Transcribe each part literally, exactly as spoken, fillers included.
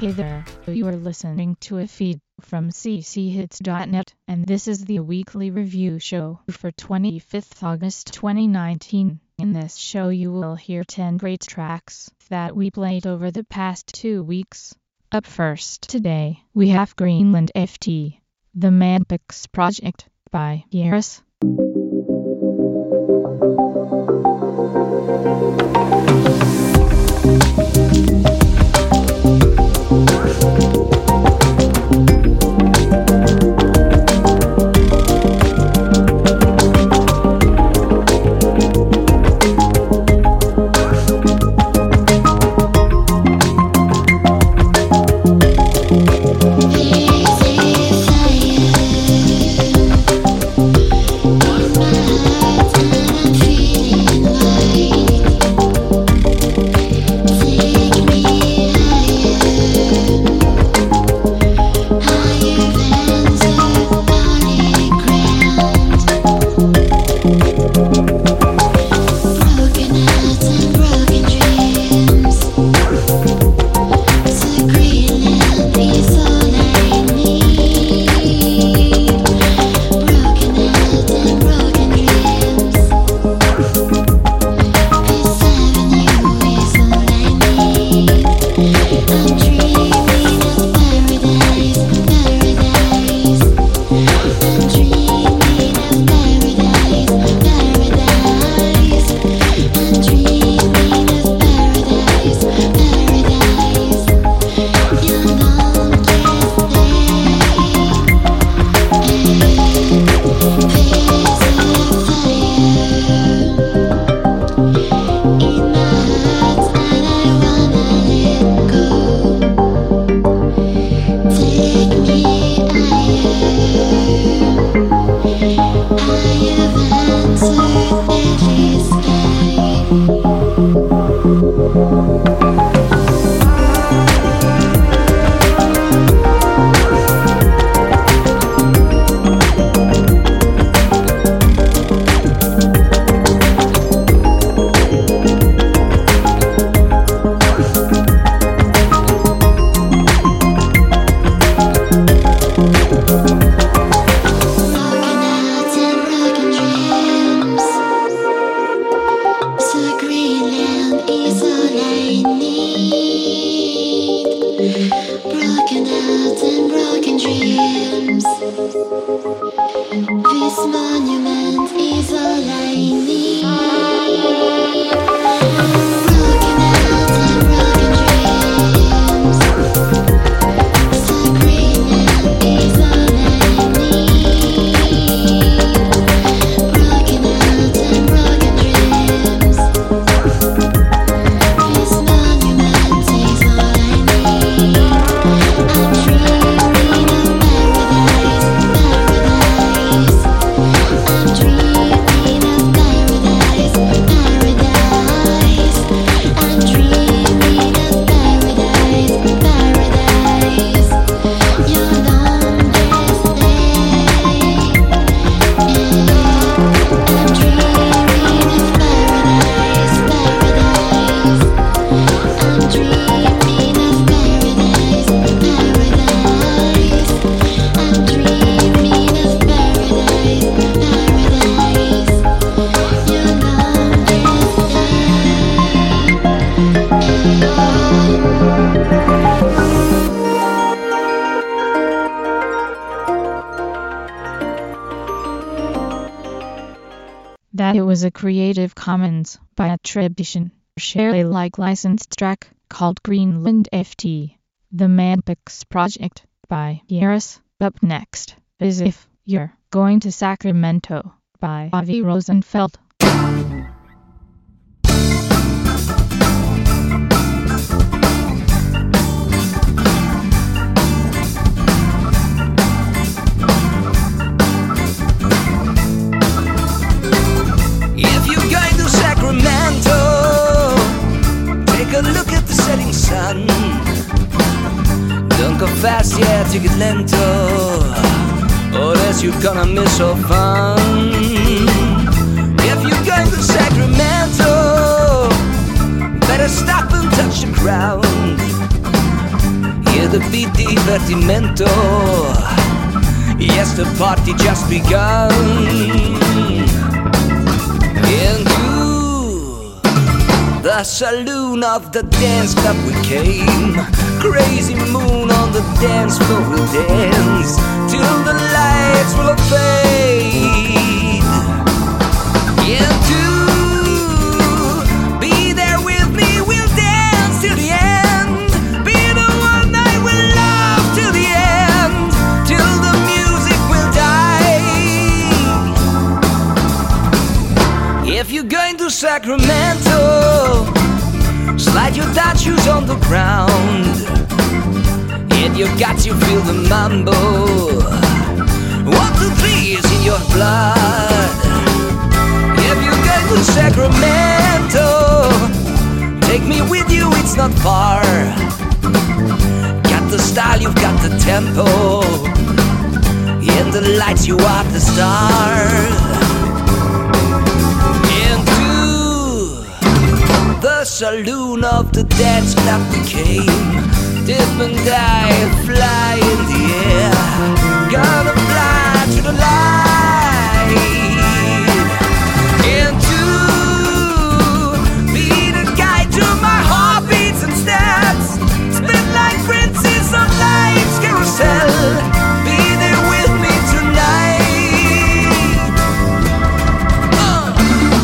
Hey there, you are listening to a feed from c c hits dot net, and this is the weekly review show for twenty-fifth August twenty nineteen. In this show you will hear ten great tracks that we played over the past two weeks. Up first today, we have Greenland F T, The Madpix Project, by Yaris. That it was a Creative Commons by attribution, share Alike licensed track called Greenland F T, The Madpix Project, by Yaris. Up next is If You're Going to Sacramento, by Avi Rosenfeld. Look at the setting sun. Don't go fast, yeah, take it lento, or else you're gonna miss all fun. If you're going to Sacramento, better stop and touch the ground. the beat divertimento. Yes, the party just begun. Into the saloon of the dance club we came. Crazy moon on the dance floor will dance till the lights will fade. Into be there with me, we'll dance till the end. Be the one I will love till the end, till the music will die. If you're going to Sacramento, slide your dad shoes on the ground. In your guts you feel the mambo. One, two, three is in your blood. If you're going to Sacramento, take me with you, it's not far. Got the style, you've got the tempo. In the lights you are the star. Into the saloon of the dance club we came. Dip and dive, fly in the air. Gonna fly to the light. Into be the guide to my heartbeats and steps. Spin like princes on life's carousel. Be there with me tonight. uh.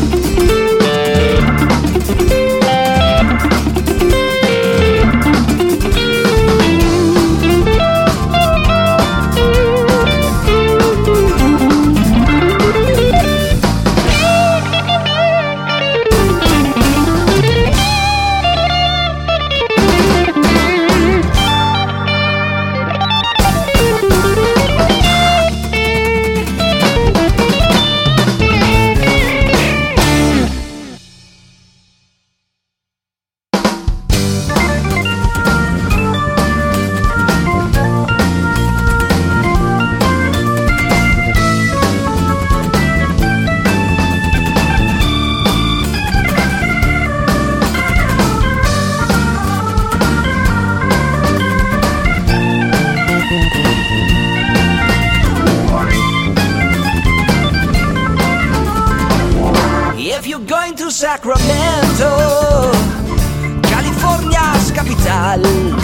Sacramento, California's capital.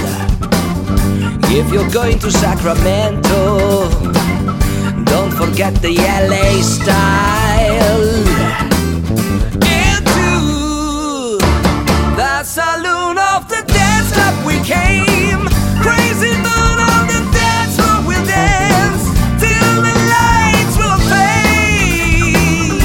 If you're going to Sacramento, don't forget the L A style. Into the saloon of the dance club we came. Crazy moon on the dance floor we'll dance till the lights will fade.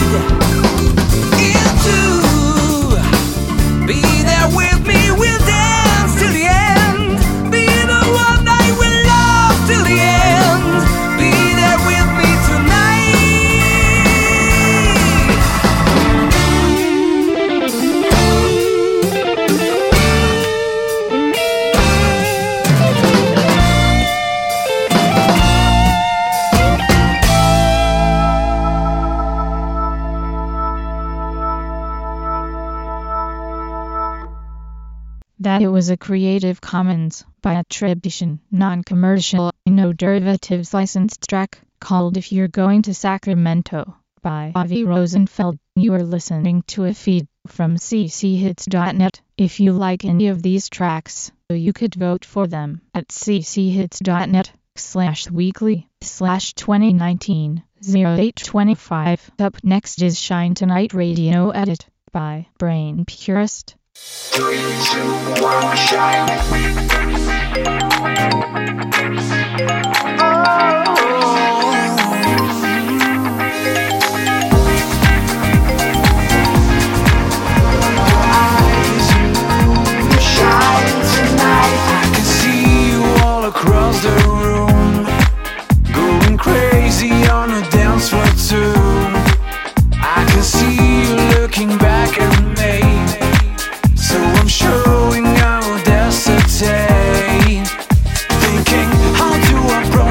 Into be there with me, we'll dance till the end. Be the one I will love till the end. Be there with me That it was a Creative Commons by attribution, non-commercial, no derivatives licensed track called If You're Going to Sacramento by Avi Rosenfeld. You are listening to a feed from c c hits dot net. If you like any of these tracks, you could vote for them at cchits.net slash weekly slash 2019 08 25. Up next is Shine Tonight Radio Edit by Brain Purist. Three, two, one, shine. Across the room, going crazy on the dance floor too. I can see you looking back at me, so I'm showing I will hesitate, thinking how do I approach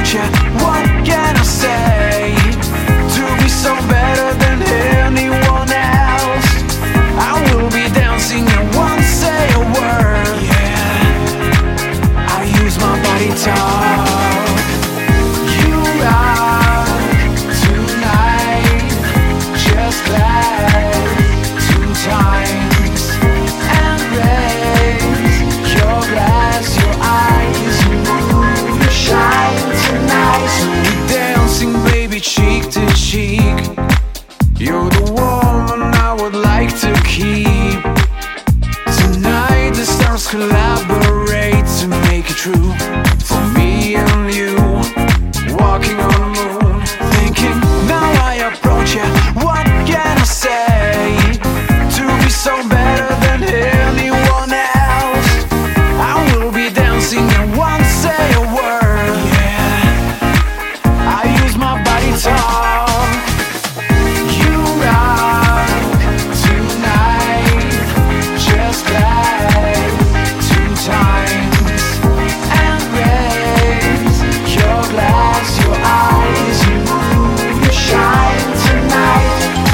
keep. Tonight the stars collaborate to make it true. For me and you, walking on the moon, thinking now I approach you, what can I say to be so better than anyone else? I will be dancing and won't say a word. Yeah, I use my body talk. You rock tonight, just like two times, and raise your glass, your eyes, you you shine tonight.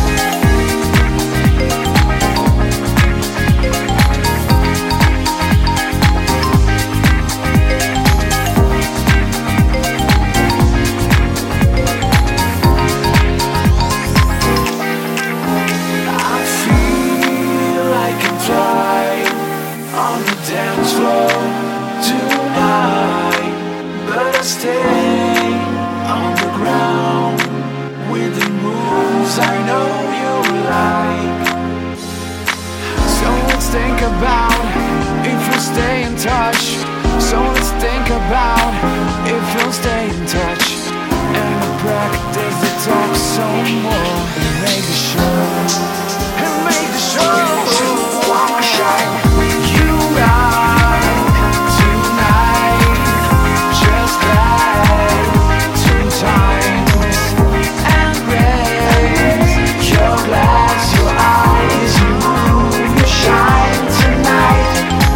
I feel I can fly on the dance floor tonight, but I stay on the ground with the moves I know you like. So let's think about if we'll stay in touch. So let's think about if we'll stay in touch. And the practice the talk some more and make the show. And make the show. You rock tonight, just like two times, and raise your glass, your eyes, you you shine tonight.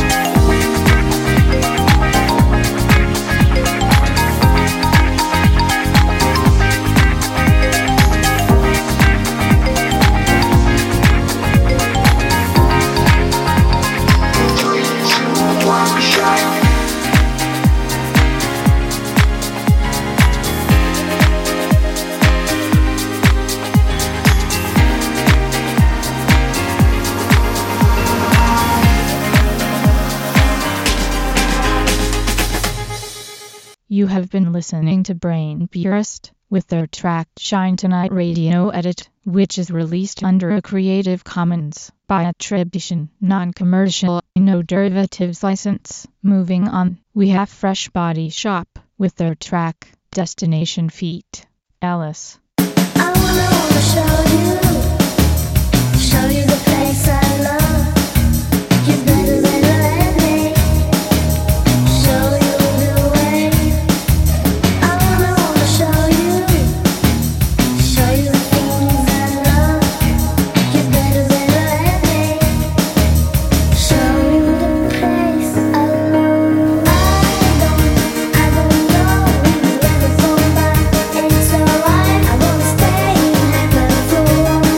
You have been listening to Brain Purist with their track Shine Tonight Radio Edit, which is released under a Creative Commons by attribution, non-commercial, no derivatives license. Moving on, we have Fresh Body Shop with their track Destination Feet. Alice. I wanna, wanna show you, show you the place I love. You better let me show you the way. I wanna, wanna show you, show you the things I love. You better let me show you the place I love. I don't, I don't know if you ever go back. It's alright. I wanna stay and have a full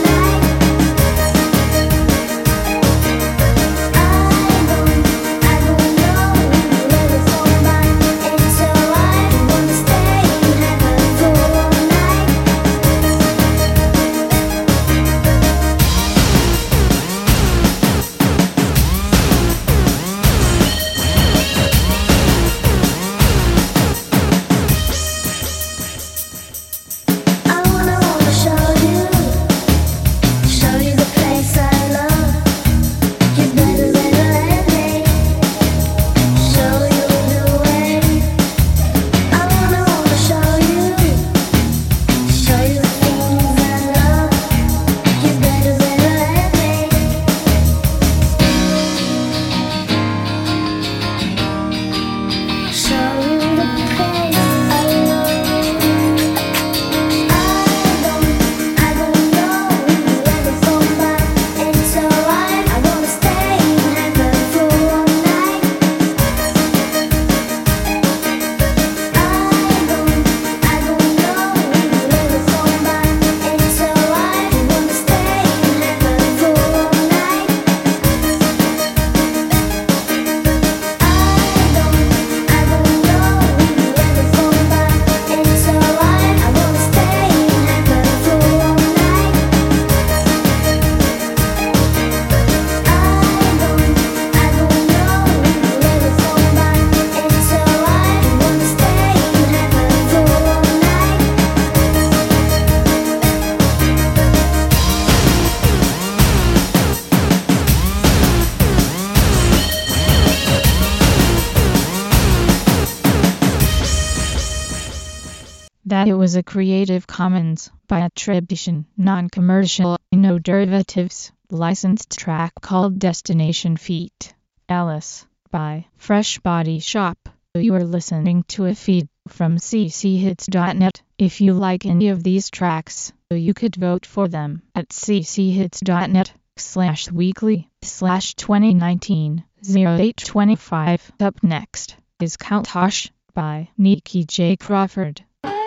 that it was a Creative Commons by attribution, non-commercial, no derivatives, licensed track called Destination Feet. Alice by Fresh Body Shop. You are listening to a feed from c c hits dot net. If you like any of these tracks, you could vote for them at c c hits dot net slash weekly slash twenty nineteen oh eight twenty-five. Up next is Countach by Nikki J. Crawford.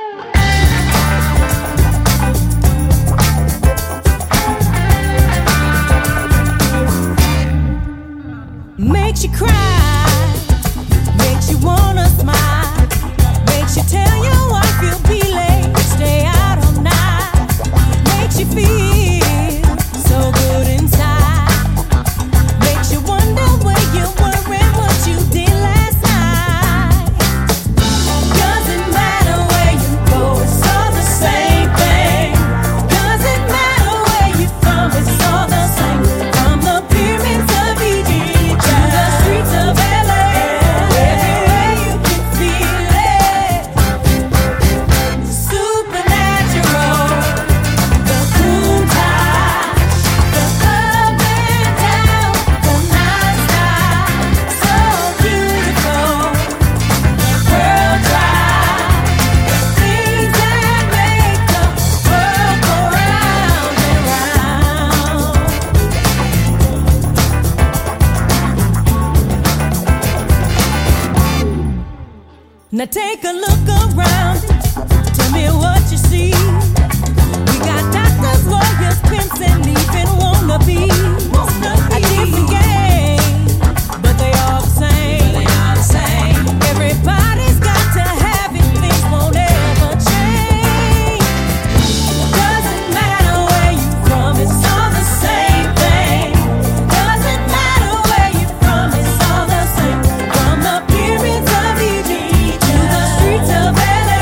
Makes you cry, makes you wanna smile, makes you tell your wife you'll be late, stay out all night, makes you feel so good inside, makes you wonder where you were and what you did last night. Doesn't matter where you go, it's all the same thing. Doesn't matter where you from, it's all the same. From the pyramids of Egypt to the streets of L A, everywhere you can feel it. Supernatural, the Countach, the up and down, the night sky, so beautiful, pearl dry, things that make the world go round and round. Now take a look around, tell me what you see. We got doctors, lawyers, pimps, and even wannabes. A different game, but they all the same. Everybody's got to have it, things won't ever change. Doesn't matter where you from, it's all the same thing. Doesn't matter where you from, it's all the same. From the pyramids of Egypt to the streets of L A,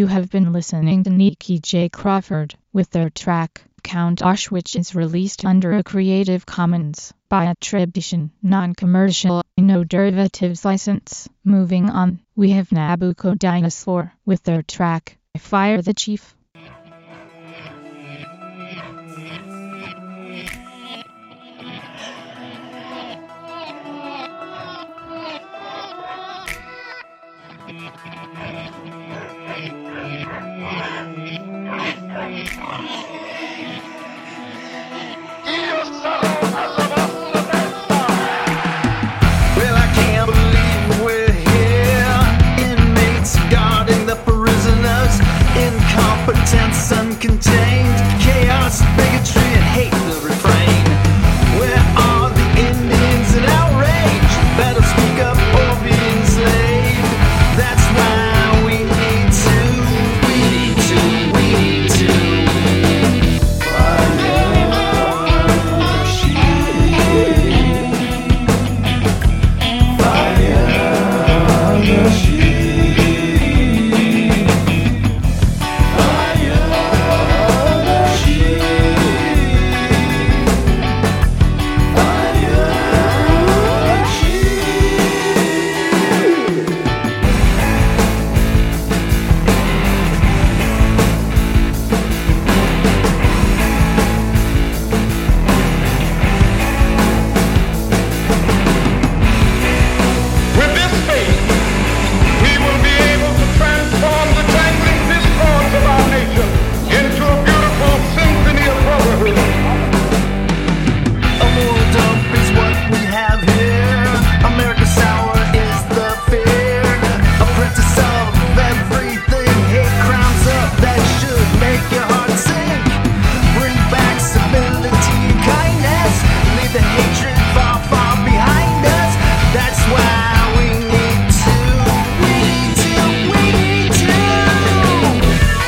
You have been listening to Nikki J. Crawford with their track Count Osh, which is released under a Creative Commons by attribution, non-commercial, no derivatives license. Moving on, we have Nabucco Dinosaur with their track Fire the Chief. Well, I can't believe we're here. Inmates guarding the prisoners. Incompetence, uncontained. Chaos, bigotry, and hate the refrain. Where are the Indians in outrage? Better speak up or be enslaved. That's why we need to, we need to, we need to. With this faith, we will be able to transform the jangling discords of our nation into a beautiful symphony of brotherhood. A moral dump is what we have here. America sour is the fear. Apprentice of everything. Hate crimes up that should make your heart sink. Bring back civility and kindness. Leave the hatred far, far behind us. That's why we need to, we need to, we need to.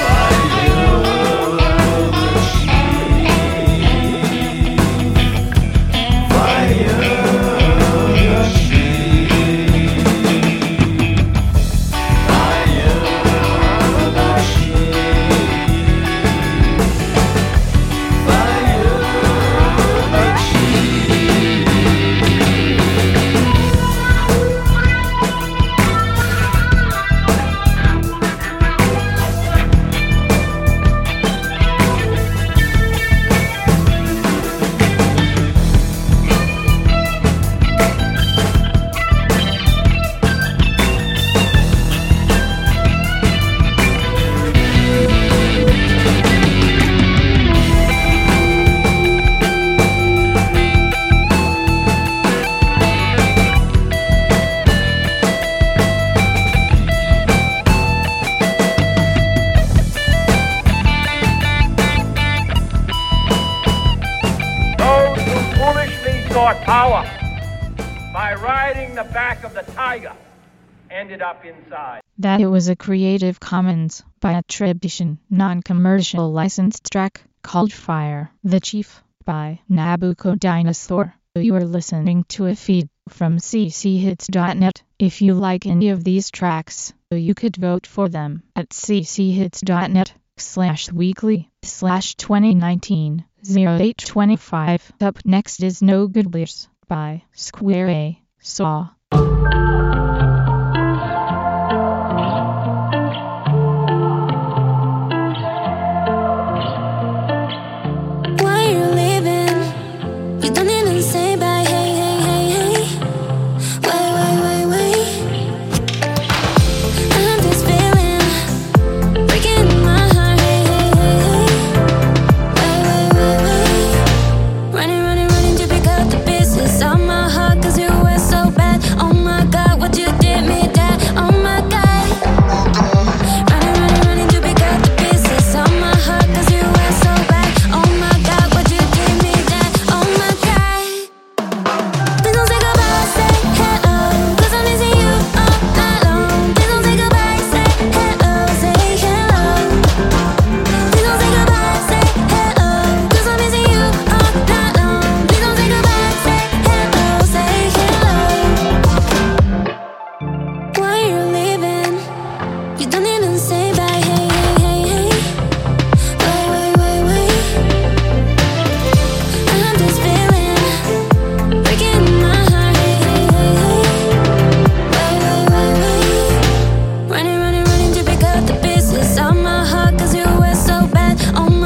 Those who foolishly sought power by riding the back of the tiger ended up inside. That it was a Creative Commons by attribution, non-commercial licensed track called Fire the Chief by Nabucco Dinosaur. You are listening to a feed from c c hits dot net. If you like any of these tracks, you could vote for them at c c hits dot net slash weekly slash twenty nineteen oh eight twenty-five. Up next is No Good Lears by Square A Saw. Why you leaving? You don't even say bye. Hey, hey, hey, hey. Wait, wait, wait, wait. I have this feeling breaking in my heart. Hey, hey, hey, hey. Wait, wait, wait, wait. Running, running, running to pick up the pieces of my heart, 'cause you were so bad.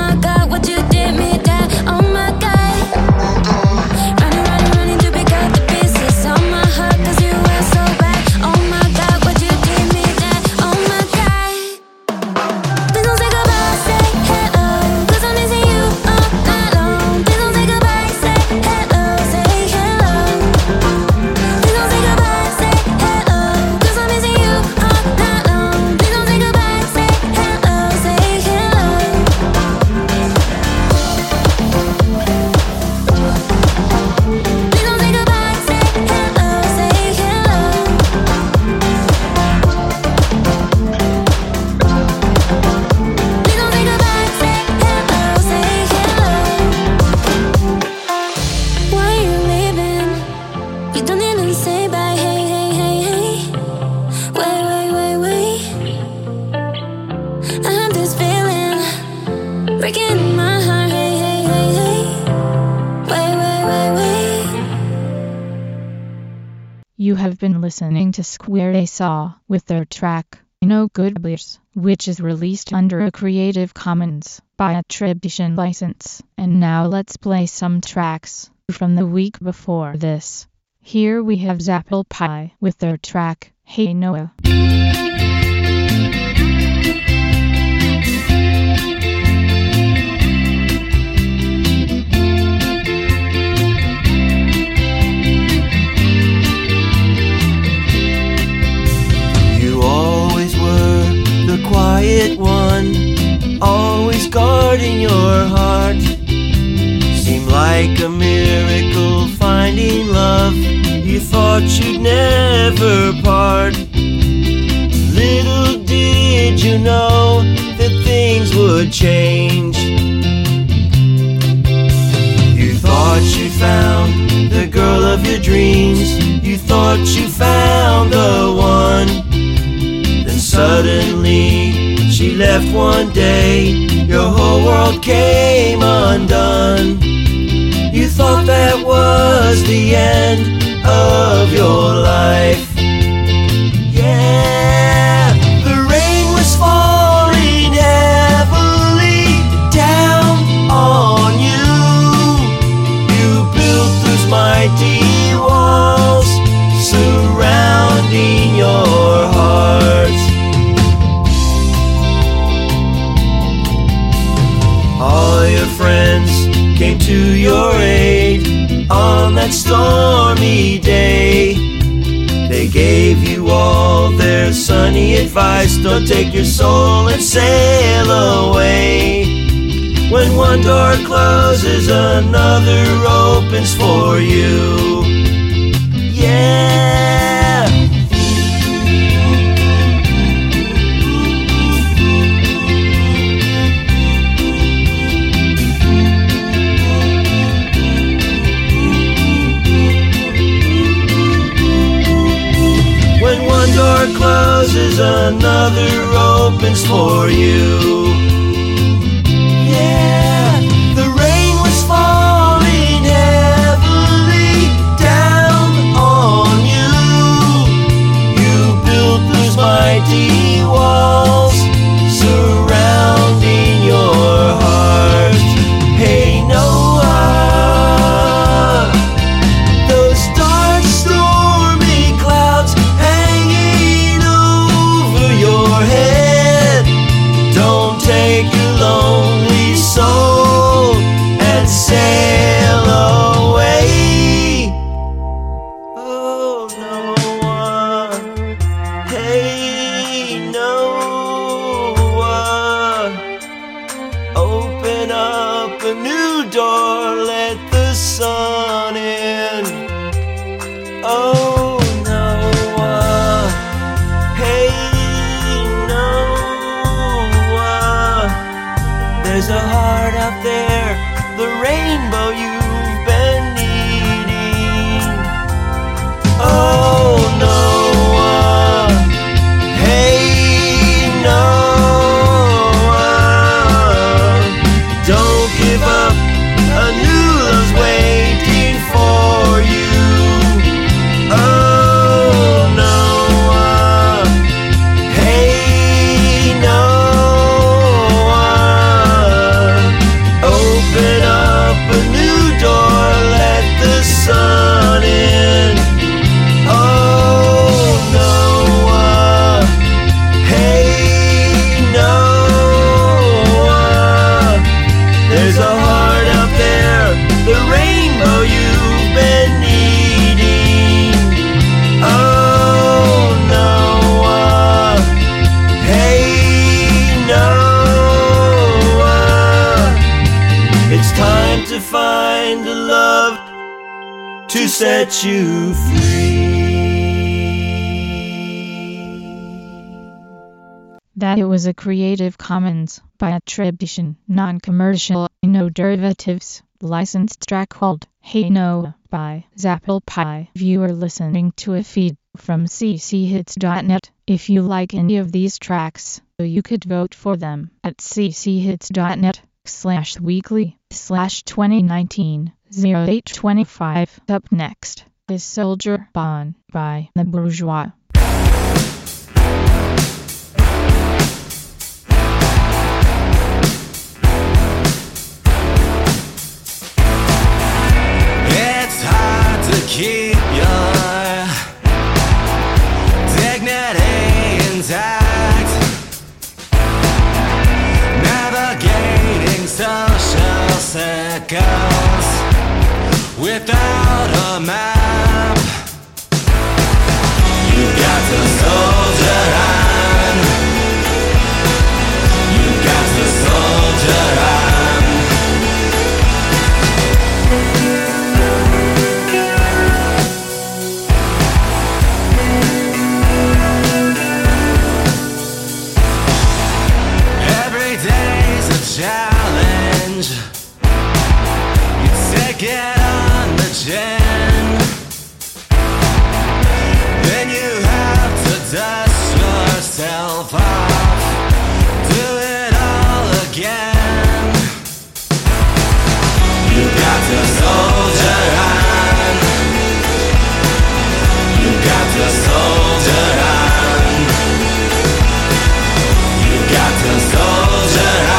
my God, what you did me that. Oh my God. Running, running, running to pick up the pieces on my heart, cause you were so bad. Oh my God, what you did me that. Oh my God. Please don't say goodbye, say hello, cause I'm missing you all night long. Please don't say goodbye, say hello, say hello. Please don't say goodbye, say hello, cause I'm missing you all night long. Please don't say goodbye, say hello, say hello. Please don't say goodbye, say hello, say hello. Please don't say goodbye, say hello, say hello. Why you leaving? You don't even say bye. Hey, hey, hey, hey. Wait, wait, wait, wait. I have this feeling breaking my heart. Hey, hey, hey, hey. Wait, wait, wait, wait. You have been listening to Square A Saw with their track, No Good Beers, which is released under a Creative Commons by attribution license. And now let's play some tracks from the week before this. Here we have Zapple Pie with their track, Hey Noah. You always were the quiet one, always guarding your heart. Seemed like a miracle finding love. You thought you'd never part. Little did you know that things would change. You thought you found the girl of your dreams. You thought you found the one. Then suddenly she left one day. Your whole world came undone. You thought that was the end of your life. Yeah, the rain was falling heavily down on you. You built those mighty walls surrounding your heart. All your friends came to your aid on that stormy day. They gave you all their sunny advice. Don't take your soul and sail away. When one door closes, another opens for you. Yeah. When one door closes, another opens for you. Yeah, the rain was falling heavily down on you. You built those mighty walls surrounding your heart. Hey Noah, those dark stormy clouds hanging over your head. Don't take your lonely soul and sail away. Oh Noah, hey Noah, open up a new door, let the sun in. Oh Noah, hey Noah, there's a heart out there, the rainbow you've been needing. Oh Noah, hey Noah, don't give up, a new love's waiting for you. Oh Noah, hey Noah, There's a heart out there, the rainbow you've been needing. Oh, Noah, hey, Noah, it's time to find the love to set you free. That it was a Creative Commons by attribution, non-commercial, no derivatives, licensed track called Hey Noah by Zapple Pie. You are listening to a feed from c c hits dot net. If you like any of these tracks, you could vote for them at c c hits dot net slash weekly slash twenty nineteen oh eight twenty-five. Up next is Soldier On by The Bourgeois. Keep your dignity intact, navigating social circles without a map. You got to soldier on. You got to soldier on. Challenge, you take it on the chin, then you have to dust yourself off, do it all again. You got to soldier on. You got to soldier on. You got to soldier on.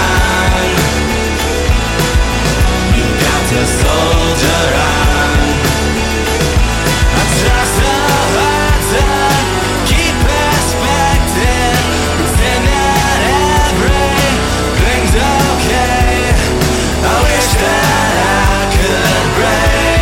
To soldier on. I just know how to keep perspective, pretend that everything's okay. I wish that I could break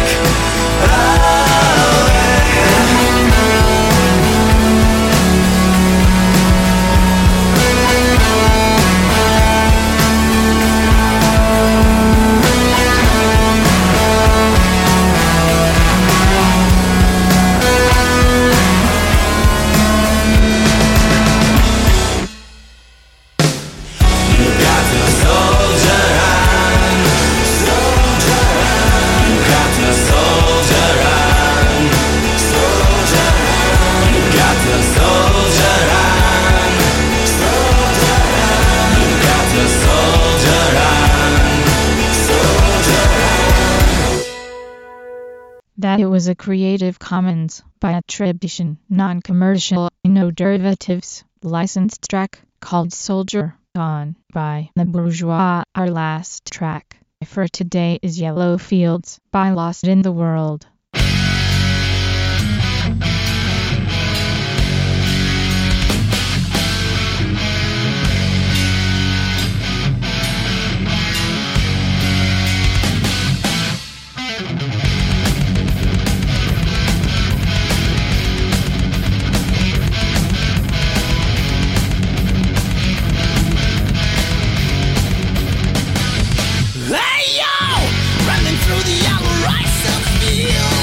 That it was a Creative Commons by attribution, non-commercial, no derivatives, licensed track called Soldier On by The Bourgeois. Our last track for today is Yellow Fields by Lost in the World. Hey yo, running through the yellow rice field.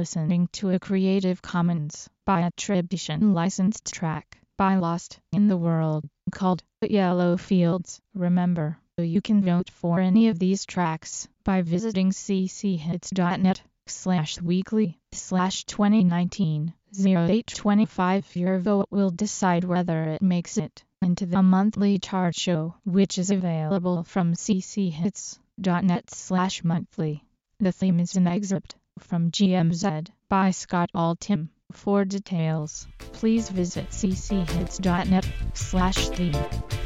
listening to a Creative Commons by attribution licensed track by Lost in the World called Yellow Fields. Remember, you can vote for any of these tracks by visiting cchits.net slash weekly slash 2019 08 25. Your vote will decide whether it makes it into the monthly chart show, which is available from cchits.net slash monthly. The theme is an excerpt from G M Z by Scott Altham. For details, please visit cchits.net slash theme.